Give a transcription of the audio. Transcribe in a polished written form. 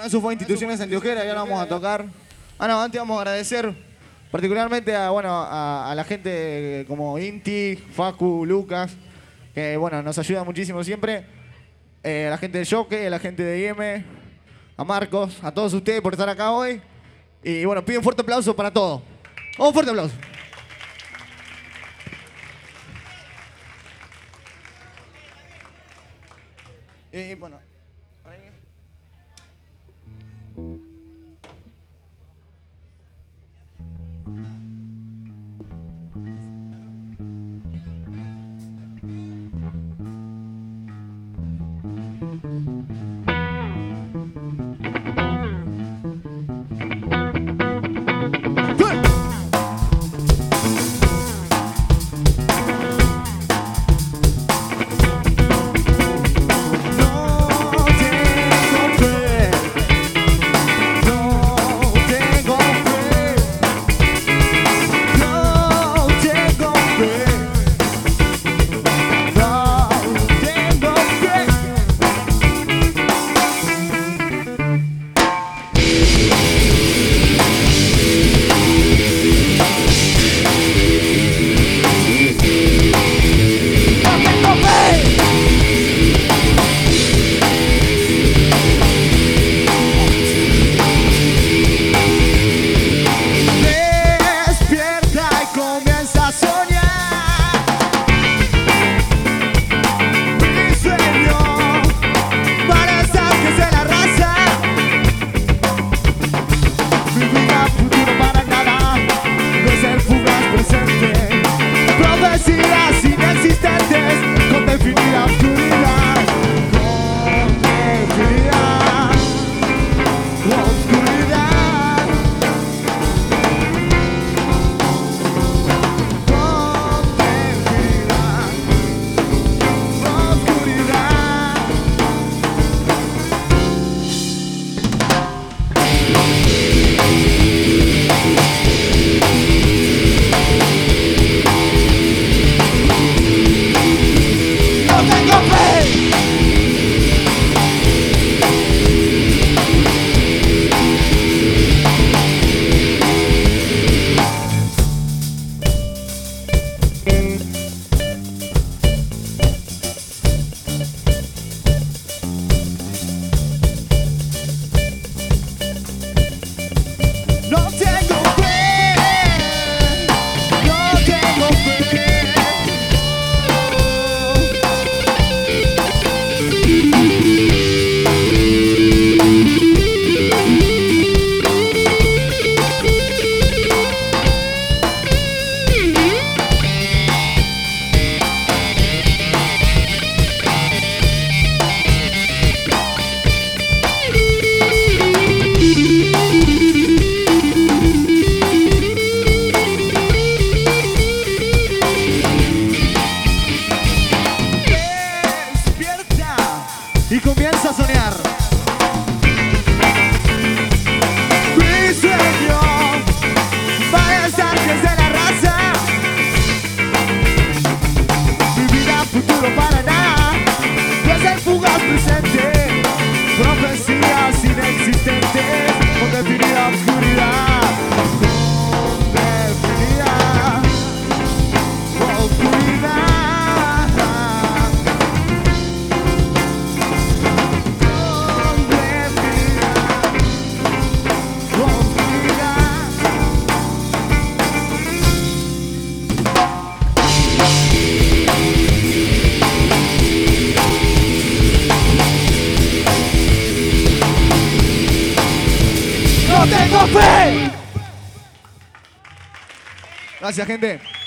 Eso fue Instituciones Antioqueras y ahora vamos a tocar. No, antes vamos a agradecer particularmente a la gente como Inti, Facu, Lucas, que nos ayuda muchísimo siempre. A la gente de Jockey, a la gente de IM, a Marcos, a todos ustedes por estar acá hoy. Y pido un fuerte aplauso para todos. Un fuerte aplauso. Y bueno. Y comienza a soñar. Mi sueño va a estar desde la raza. Mi vida, futuro para nada. Desde el fugaz presente. Profecías inexistentes. Con definida oscuridad. Con definida oscuridad. ¡No tengo fe! Gracias, gente.